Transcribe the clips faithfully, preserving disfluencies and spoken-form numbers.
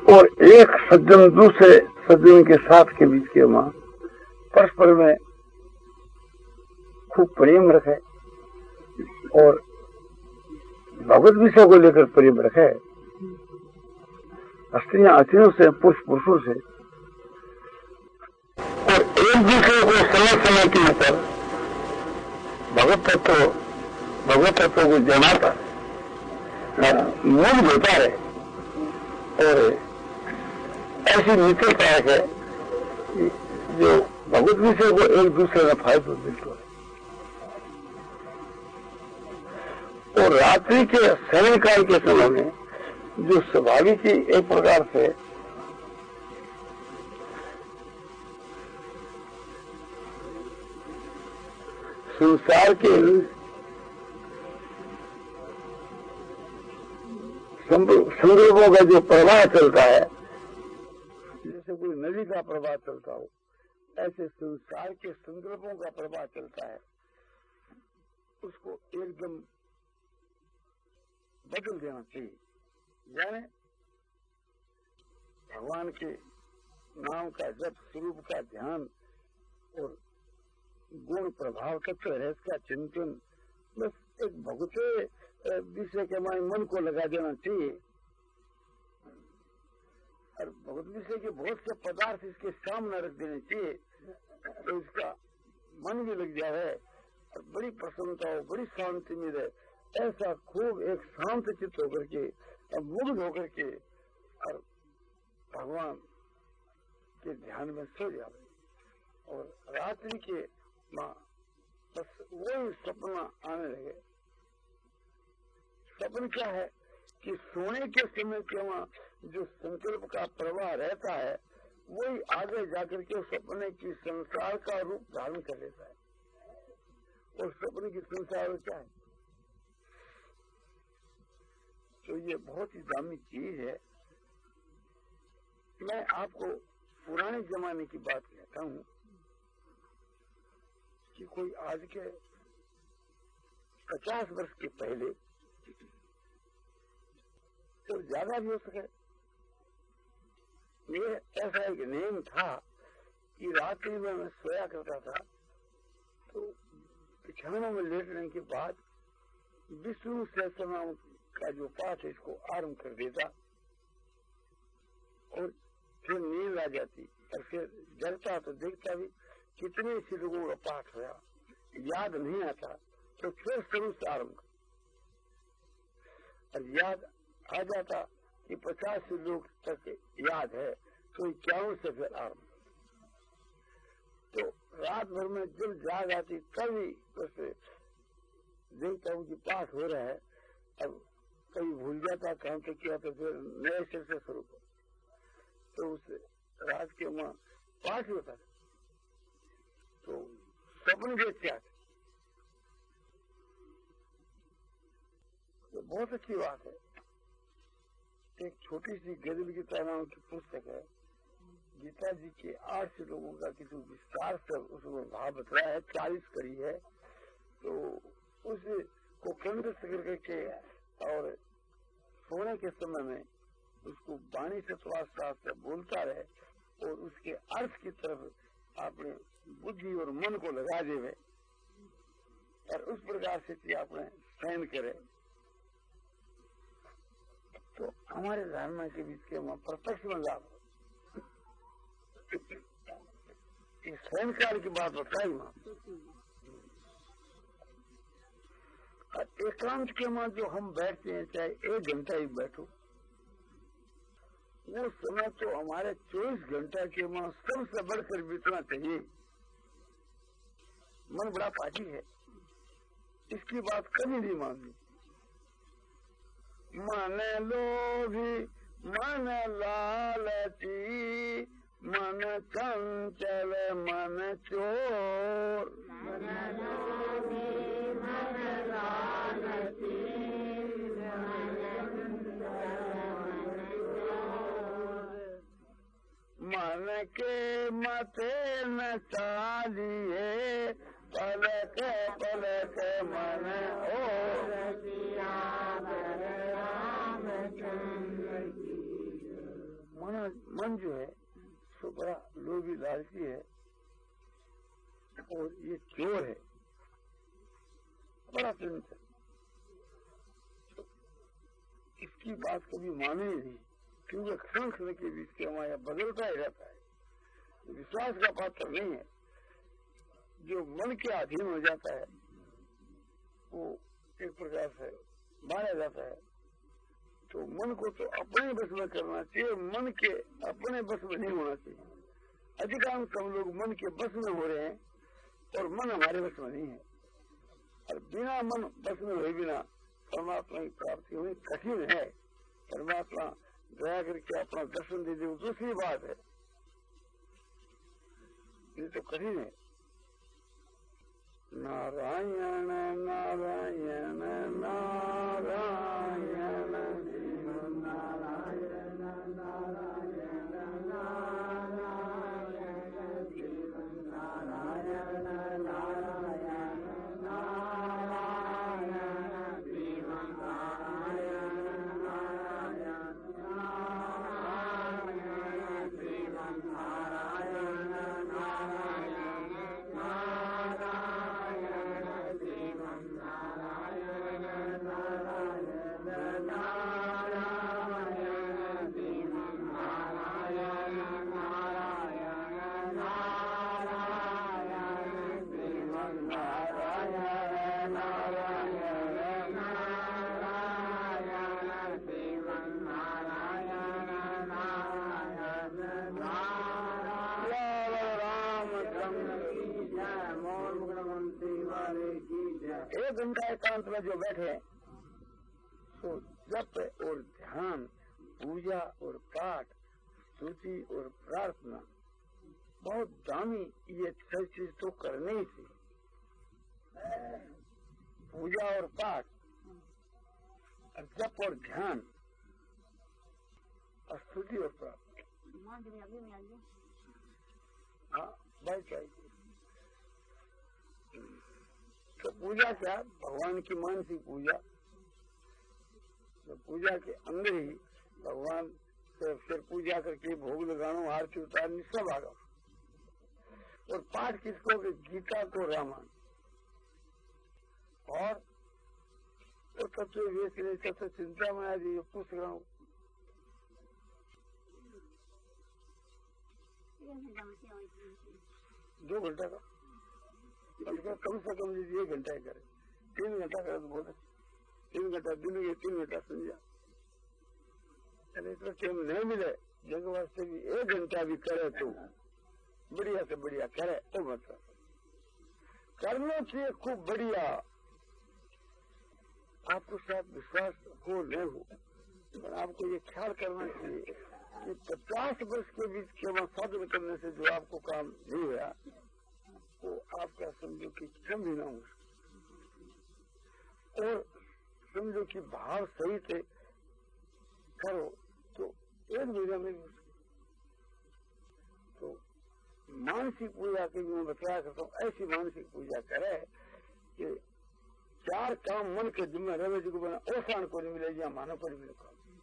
और एक सज्जन दूसरे सज्जन के साथ के बीच के मां परस्पर में खूब प्रेम रखे और भगवत विषय को लेकर प्रेम रखे, स्त्रियां स्त्रियों से, पुरुष पुरुषों से, और एक दूसरे को समय समय के ऊपर भगवत तत्व भगवत तत्व को जमाता मूल देता है और ऐसी मित्रता है जो भगवत विषय को एक दूसरे में फायदा मिलता है। और रात्रि के शयनकाल के समय में जो स्वाभाविक ही एक प्रकार से संसार के संदर्भों का जो प्रवाह चलता है, जैसे कोई नदी का प्रवाह चलता हो, ऐसे संसार के संदर्भों का प्रवाह चलता है, उसको एकदम बदल देना चाहिए। यानी भगवान के नाम का जप, स्वरूप का ध्यान और गुण प्रभाव तत्व रहस्य का चिंतन, बस एक भगवते विषय के हमारे मन को लगा देना चाहिए। और भगवत विषय के बहुत से पदार्थ इसके सामने रख देने चाहिए, तो इसका मन भी लग जाए और बड़ी प्रसन्नता हो, बड़ी शांति मिले। ऐसा खूब एक शांत चित्त होकर के, मुग्ध होकर के और भगवान के ध्यान में सो जाए। और रात्रि के मां बस वही सपना आने लगे। सपन क्या है कि सोने के समय के वहां जो संकल्प का प्रवाह रहता है, वही आगे जाकर के सपने की संसार का रूप धारण कर लेता है। और सपने की संसार क्या है, तो ये बहुत ही दामी चीज है। मैं आपको पुराने जमाने की बात कहता हूँ कि कोई आज के पचास वर्ष के पहले, तो ज्यादा भी हो सके, ये ऐसा एक नियम था कि रात्रि में मैं सोया करता था, तो बिछानों में लेटने के बाद विष्णु सहस्रनाम का जो पाठ है इसको आरंभ कर देता और फिर नींद आ जाती। और फिर जलता तो देखता भी कितने से लोगों का पाठ होया, याद नहीं आता तो फिर शुरू से आरंभ, और याद आ जाता कि पचास लोग तक याद है तो इक्यावन से फिर आरंभ। तो रात भर में जब जाग आती तभी बस देखता हूँ कि पाठ हो रहा है। अब कभी भूल जाता काम तो किया, तो फिर नए सिर से शुरू कर, तो उस रात के मां पाठ होता था। तो सपन भी अच्छा था, तो बहुत अच्छी बात है। एक छोटी सी गजल गीता नाम की पुस्तक है, गीता जी के आठ लोगों का किसी विस्तार से उसमें भाव बताया है, चालीस कड़ी है। तो उसको केंद्र से करके और सोने के समय में उसको वाणी से स्वास्थ्य से बोलता रहे और उसके अर्थ की तरफ अपने बुद्धि और मन को लगा देवे और उस प्रकार से अपने शयन करे। तो हमारे धारणा के बीच के वहां प्रत्यक्ष में लाभ, शयन काल की बात बताई वहां। और एकांत के मां जो हम बैठते हैं, चाहे एक घंटा ही बैठो, वो समय तो हमारे चौबीस घंटा के मां सबसे बढ़कर बीतना चाहिए। मन बड़ा पाठी है, इसकी बात कभी नहीं माननी। मन लोभी मन लालची, मन चंचल मन चोर, मन लोभी मन लालची, मन के मते न चालिए, पलक पलक मन ओ अपना मन जो है सो बड़ा लोभी लालची है और ये चोर है, बड़ा चंचल। तो इसकी बात कभी माने ही नहीं, क्योंकि क्षण क्षण के बीच के माया बदलता ही रहता है, विश्वास का पात्र नहीं है। जो मन के अधीन हो जाता है वो एक प्रकार से मारा जाता है। तो मन को तो अपने बस में करना चाहिए, मन के अपने बस में नहीं होना चाहिए। अधिकांश हम लोग मन के बस में हो रहे हैं और मन हमारे बस में नहीं है, और बिना मन बस में हुए बिना परमात्मा की प्राप्ति होनी कठिन है। परमात्मा दया करके अपना दर्शन दे दे वो दूसरी बात है, ये तो कठिन है। नारायण नारायण नारायण एक घंटा एकांत में जो बैठे तो जप और ध्यान, पूजा और पाठ, स्तुति और प्रार्थना, बहुत दामी ये छह चीज तो करनी ही थी। पूजा और पाठ, और जप और ध्यान, और स्तुति और प्रार्थना, हाँ भाई चाहिए। तो पूजा क्या, भगवान की मानसिक पूजा, तो पूजा के अंदर ही भगवान से फिर पूजा करके भोग लगाना, आरती उतारनी, सब आ गया। और पाठ किसको, कि गीता को रामायण, और तो तत्व वेद तत्व चिंता में आज ये पूछ रहा हूँ। दो घंटा का कम से कम एक घंटा ही करे, तीन घंटा करे तो बहुत अच्छा। तीन घंटा दिन में, तीन घंटा समझा, इतना टाइम नहीं मिले जग वास्ते भी एक घंटा भी करे तो बढ़िया से बढ़िया करे, तो मतलब करना चाहिए खूब बढ़िया। आपको शायद विश्वास हो नहीं हो, पर आपको ये ख्याल करना चाहिए कि पचास वर्ष के बीच केवल साधन करने से जो आपको काम नहीं हुआ वो आपका समझो कि क्षम भी ना हो, और समझो कि भाव सही से करो तो एक महीना में भी। तो मानसिक पूजा की मैं बताया करता हूँ, ऐसी मानसिक पूजा करे कि चार काम मन के जिम्मे रवे जी को बना ओसान को नहीं मिले, या मानव को नहीं मिले।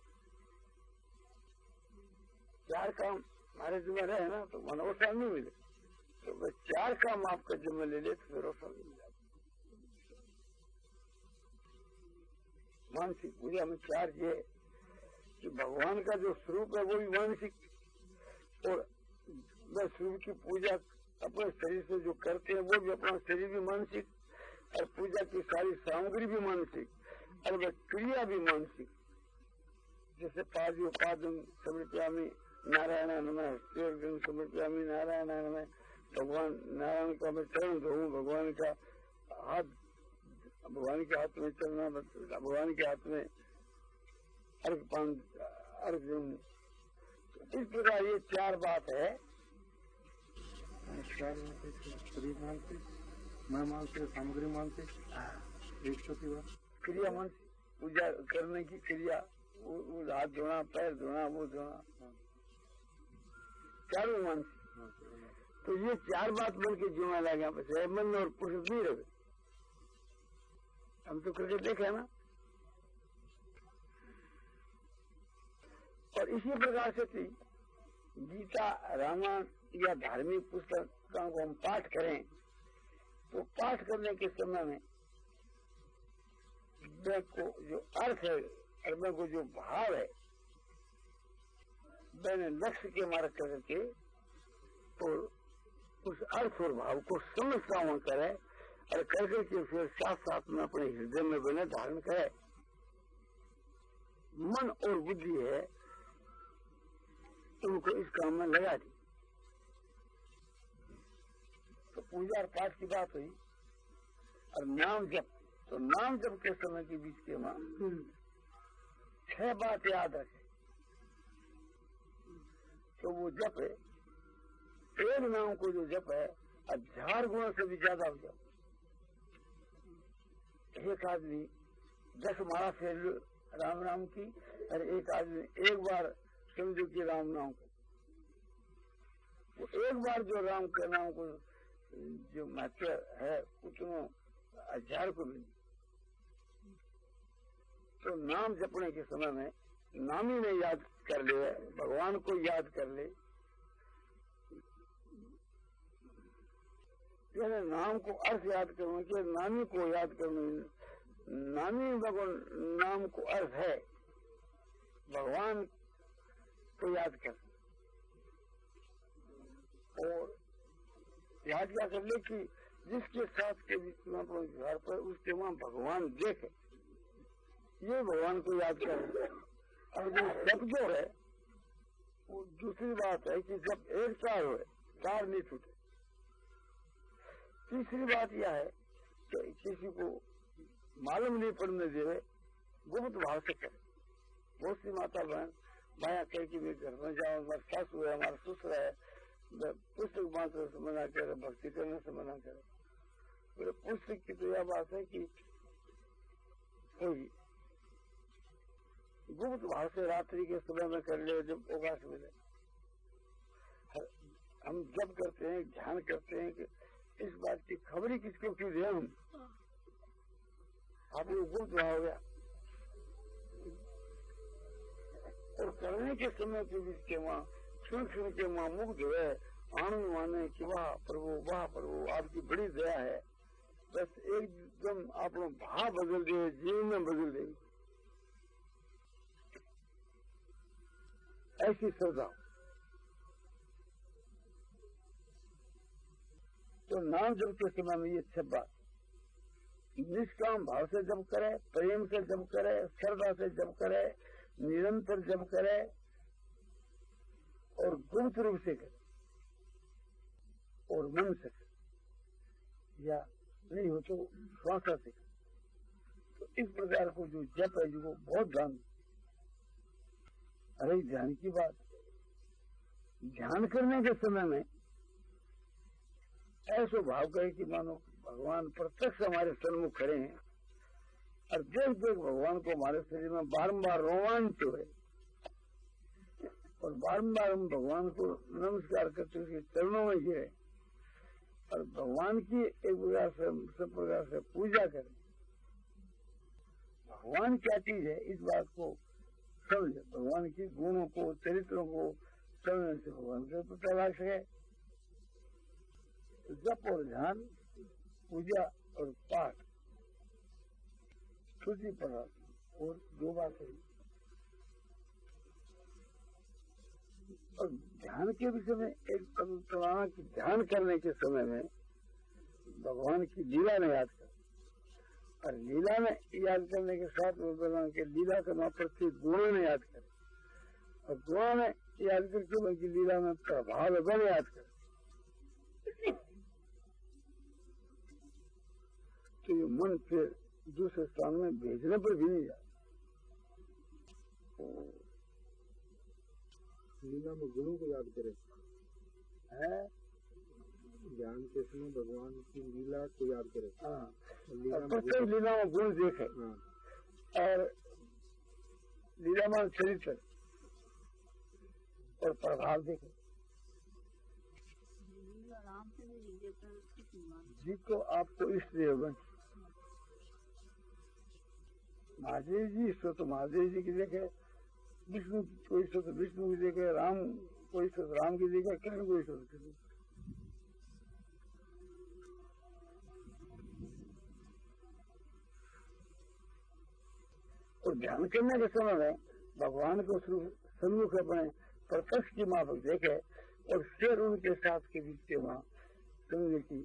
चार काम हमारे जिम्मे रहे ना तो मन ओसान नहीं मिले, तो बस चार काम आपका जिम्मे ले ले तो फिर ओसान मिल जाए। मानसिक पूजा में चार ये कि भगवान का जो स्वरूप है वो भी मानसिक, और वह स्वरूप की पूजा अपने शरीर से जो करते हैं वो भी अपना शरीर भी मानसिक, और पूजा की सारी सामग्री भी मानसिक, और वह क्रिया भी मानसिक। जैसे पादो पादम समर्पयामि नारायण नमः, समर्पयामि नारायण नमः, भगवान नारायण का मैं चरण धोऊं, भगवान का हाथ, भगवान के हाथ में चलना, भगवान के हाथ में अर्घ पान अर्घ दूं। इस प्रकार ये चार बात है। शरीर मानते, मैं मानते, सामग्री मानते, एक छोटी बात क्रिया मानते, पूजा करने की क्रिया, वो, वो हाथ धोना, पैर धोना, वो धोना, चारों मानते। तो ये चार बात मन के जीवन लगे, यहाँ पे मन और पुरुष नहीं रहे। हम तो करके देखे ना। और इसी प्रकार से थी गीता, रामायण या धार्मिक पुस्तकों को हम पाठ करें तो पाठ करने के समय में वे को जो अर्थ है और वे को जो भाव है मैंने लक्ष्य के मार्ग करके तो उस अर्थ और भाव को समझता हुआ करे और करके के फिर साथ साथ में अपने हृदय में बने धारण करे। मन और बुद्धि है उनको इस काम में लगा दी। तो पूजा और पाठ की बात हुई और नाम जप, तो नाम जप के समय के बीच के मां छह बात याद रखे। तो वो जप है, एक नाम को जो जप है हजार गुणों से भी ज्यादा हो जाओ। एक आदमी दस माला फेर राम नाम की और एक आदमी एक बार समझो कि राम नाम को, वो एक बार जो राम के नाम को जो महत्व है उतना हजार को मिले। तो नाम जपने के समय में नाम ही नहीं याद कर ले, भगवान को याद कर ले। यानी नाम को अर्थ याद करने के नामी को याद करने, नामी भगवान नाम को अर्थ है भगवान को याद कर। और याद क्या कर ले कि जिसके साथ के बीच में अपने घर पर उसके वहां भगवान देखे, ये भगवान को याद करे। और जो जब जो है वो दूसरी बात है कि जब एक तार हो तार नहीं छूटे। तीसरी बात यह है कि किसी को मालूम नहीं पड़ने दे, गुप्त भाव से करे। बहुत सी माता बहन माया कह कि मैं घर में जाऊँ, हमारा सासू है, हमारा ससुर है, पुस्तक बांटने से मना करे, भक्ति करने से मना करे। तो पुस्तक की तो यह बात है कि कोई गुप्त भाव से रात्रि के समय में कर ले जब अवकाश मिले। हम जब करते हैं, ध्यान करते हैं कि इस बात की खबर ही किसको क्यों दे हम, आप लोग गुप्त भाव हो गया। और करने के समय के बीच के वहां सुन सुन के वहां मुग्ध है, आनंद माने कि वाह प्रभु वाह प्रभु आपकी बड़ी दया है। बस एकदम आप लोग भाव बदल दे, जीवन में बदल देंगे। ऐसी श्रद्धा। तो नाम जप के समय में ये छह बात निष्काम भाव से जप करे, प्रेम से जप करे, श्रद्धा से जप करे, निरंतर जप करे और गुप्त रूप से करे और मन से करे या नहीं हो तो श्वास से करे। तो इस प्रकार को जो जप है जो बहुत ध्यान। अरे ध्यान की बात, ध्यान करने के समय में ऐसा भाव करे कि मानो भगवान प्रत्यक्ष हमारे सन्मुख खड़े हैं और देख देख भगवान को हमारे शरीर में बारंबार रोमांच है और बारंबार हम भगवान को नमस्कार करते उसके चरणों में गिरे और भगवान की एक प्रकार से सब प्रकार से पूजा करें। भगवान क्या चीज है इस बात को समझे, भगवान के गुणों को चरित्रों को समझने से भगवान का पता लग सके। जप और ध्यान, पूजा और पाठ, स्तुति प्रार्थना और दो बातें। और ध्यान के विषय में एक पुराना की ध्यान करने के समय में भगवान की लीला ने याद कर और लीला में याद करने के साथ भगवान के लीला के मां प्रत्येक गुणों ने याद कर और गुणों ने याद करके उनकी लीला में प्रभाव बल याद कर। तो ये मन फिर दूसरे स्थान में भेजने पर भी नहीं जाता। लीला में गुणों को याद करें है, ज्ञान के समय भगवान की लीला को याद करें। हाँ, लीला प्रत्येक लीला में गुण देखे। हाँ। और लीलामान चरित्र और प्रभाव देखे। जिसको आपको इष्ट देव महादेव जी ईश्वर तो महादेव जी की देखे, विष्णु को ईश्वर तो विष्णु की देखे, राम कोई ईश्वर राम की देखा, कृष्ण को ईश्वर की। और ध्यान करने के समय में भगवान को सन्मुख अपने प्रत्यक्ष की माफक देखे और फिर उनके साथ के बीच के वहां सुनने की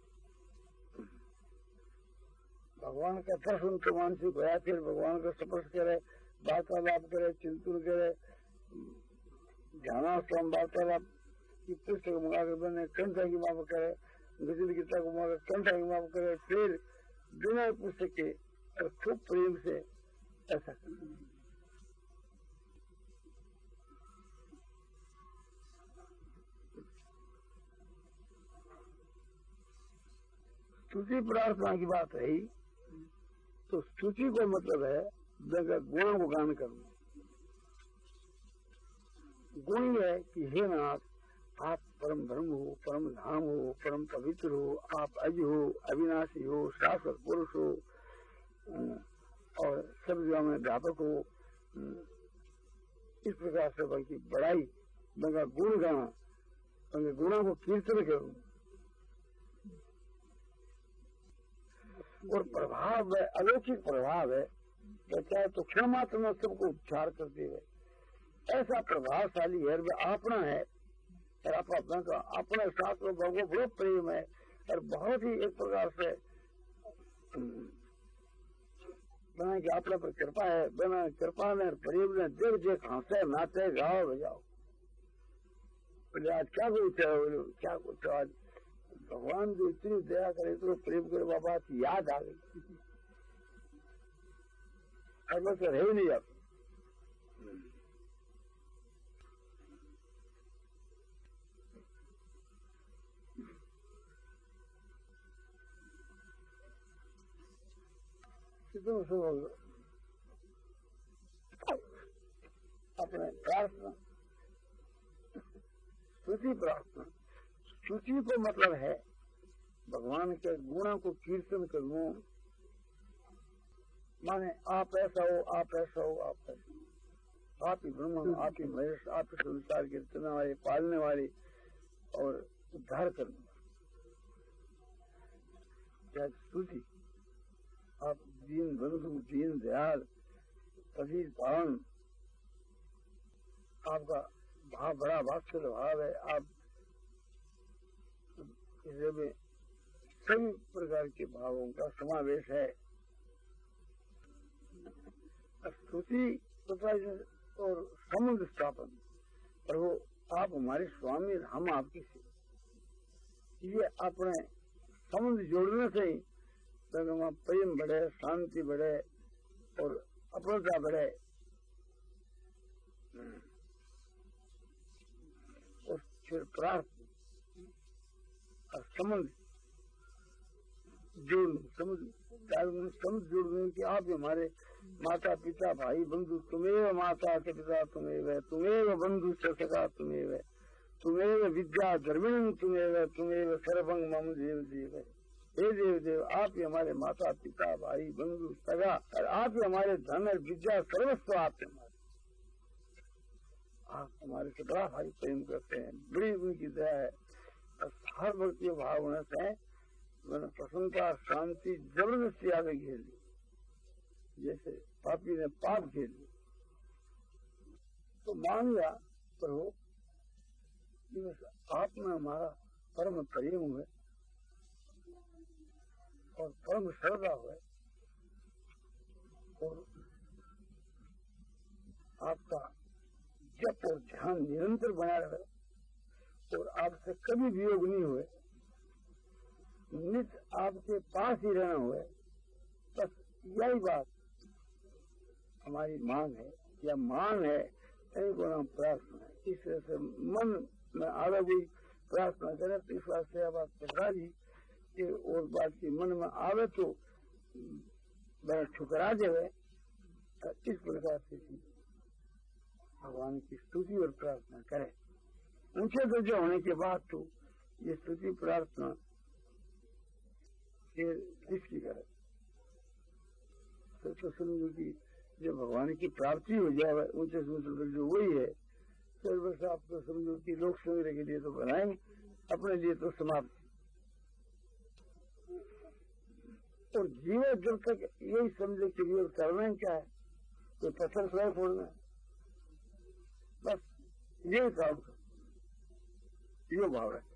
भगवान का दर्शन तो मानसिक होया, फिर भगवान का स्पर्श करे, वार्तालाप करे, चिंतन करे, ध्यानाश्रम वार्तालाप की पुस्तक मंगाकर बने कंठा की माफ करे, गजल गीता को मंगाकर कंठा की माफ करे, फिर बिना पुस्तक के और खूब प्रेम से ऐसा स्तुति प्रार्थना की बात है ही, तो स्तुति को मतलब है जगह गुणों को गान करना। गुण है कि हे नाथ, आप परम ब्रह्म हो, परम धाम हो, परम पवित्र हो, आप अज हो, अविनाशी हो, शाश्वत पुरुष हो और सब जगह में व्यापक हो। इस प्रकार से बल्कि बड़ाई बंगा गुण गाना, बंगे गुणों को कीर्तन करूं और प्रभाव है, अलौकिक प्रभाव है, चाहे तो क्षण मात्र में सबको उपचार करते हुए ऐसा प्रभावशाली है, वह अपना है और अपना अपने साथ में भगवान बड़ो प्रेम है और बहुत ही एक प्रकार से बना कि अपने पर कृपा है, बना कृपा ने प्रेम ने देख देख हंसे नाचे गाओ बजाओ। बोले आज क्या कुछ है, क्या कुछ आज भगवान जो इतनी दया करे, इतना प्रेम करे, वह बात याद आ गई और बस रह ही नहीं जाता। अपने प्रार्थना स्तुति प्रार्थना, स्तुति को मतलब है भगवान के गुणों को कीर्तन करना, माने आप ऐसा हो, आप ऐसा हो, आप ऐसा, आप ही ब्रह्म, आप ही महेश, आप ही संसार के रचना वाले, पालने वाले और उद्धार करने वाले। स्तुति आप दीन बंधु, दीन दयाल, कबीर पावन, आपका भाव बड़ा वात्सल्य भाव है, आप में सभी प्रकार के भावों का समावेश है। स्तुति और संबंध स्थापन, प्रभु आप हमारे स्वामी, हम आपकी से, ये अपने संबंध जोड़ने से ही वहाँ प्रेम बढ़े, शांति बढ़े और अपनता बढ़े और फिर प्रार्थना और समझ जोड़ समझ समझ जोड़ने की आप हमारे माता पिता भाई बंधु, तुम्हें माता के पिता तुम्हें, तुम्हें बंधु सखा तुम्हें, तुम्हें विद्या धर्मिण तुम्हें, तुम्हें सर्वंग मम देव देव। हे देव देव, आप ही हमारे माता पिता भाई बंधु सगा और आप ही हमारे धन और विद्या सर्वस्व आप हमारे, आप हमारे से बड़ा भारी प्रेम करते हैं, बड़ी उनकी दया है और हर भक्ति भाव होने से मैंने प्रसन्नता शांति जबरदस्ती आगे घेर ली, जैसे पापी ने पाप घेर ली। तो मान लिया प्रभु आप में हमारा परम प्रेम हुए और परम श्रद्धा हुए और आपका जप और ध्यान निरंतर बना रहे और आपसे कभी वियोग नहीं हुए, नित्य आपके पास ही रहना हुए, बस यही बात हमारी मांग है या मान है, यही को नाम प्रार्थना है। इस तरह से मन में आगे कोई प्रार्थना करे तो इस वास्ते आप पकड़ा दी कि और बात की मन में आवे तो बड़ा ठुकरा देवे। इस प्रकार से भगवान की स्तुति और प्रार्थना करे। ऊंचे दर्जे होने के बाद तो ये स्तुति प्रार्थना इसकी करे तो, तो समझो कि जब भगवान की प्राप्ति हो जाए ऊंचे से ऊंचे दर्जे वही है फिर बस आप तो समझो कि लोक संग्रह के लिए तो बनाएंगे, अपने लिए तो समाप्त। और जीवन जब तक यही समझे कि जीवन करना ही क्या है, तो पत्थर स्वयं फोड़ना है, बस यही काम कर, ये भाव है।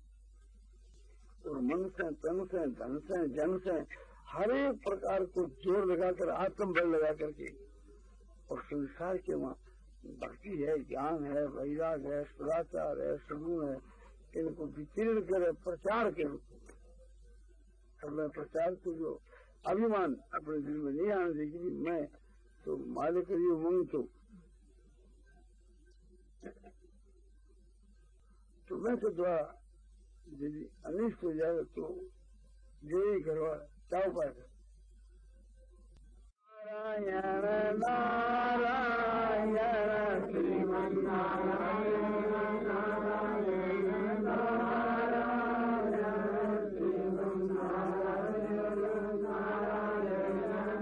और मन से, तन से, धन से, जन से, हर एक प्रकार को जोर लगाकर, आत्मबल लगा करके, और संसार के वहां भक्ति है, ज्ञान है, वैराग है, सदाचार है, सगुण है, इनको विकीर्ण करे प्रचार के रूप में। मैं प्रचार को जो अभिमान अपने दिल में नहीं आने देगी, मैं तो मालिक करिए मंग तो तो मैं तो द्वारा यदि अनिष्ट हो जाएगा तो यही करवा क्या उपाय कर। नारायण नारायण श्रीमन नारायण नारायण नारायण श्रीमन नारायण नारायण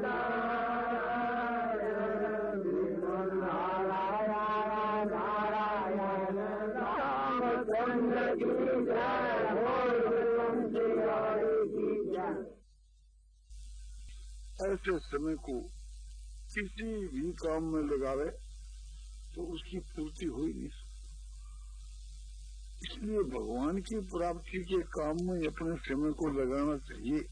नारायण श्रीमन नारायण नारायण रामचंद्र की जय हो, की जय। ऐसे समय को किसी भी काम में लगावे तो उसकी पूर्ति हो ही नहीं सकती। इसलिए भगवान की प्राप्ति के काम में अपने समय को लगाना चाहिए।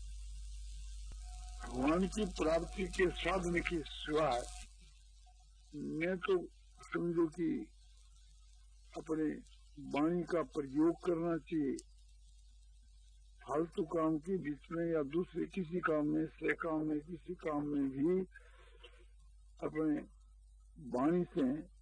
भगवान की प्राप्ति के साधन के सिवाय मैं तो समझो कि अपने वाणी का प्रयोग करना चाहिए फालतू काम के बीच में या दूसरे किसी काम में, से काम में, किसी काम में भी अपने वाणी से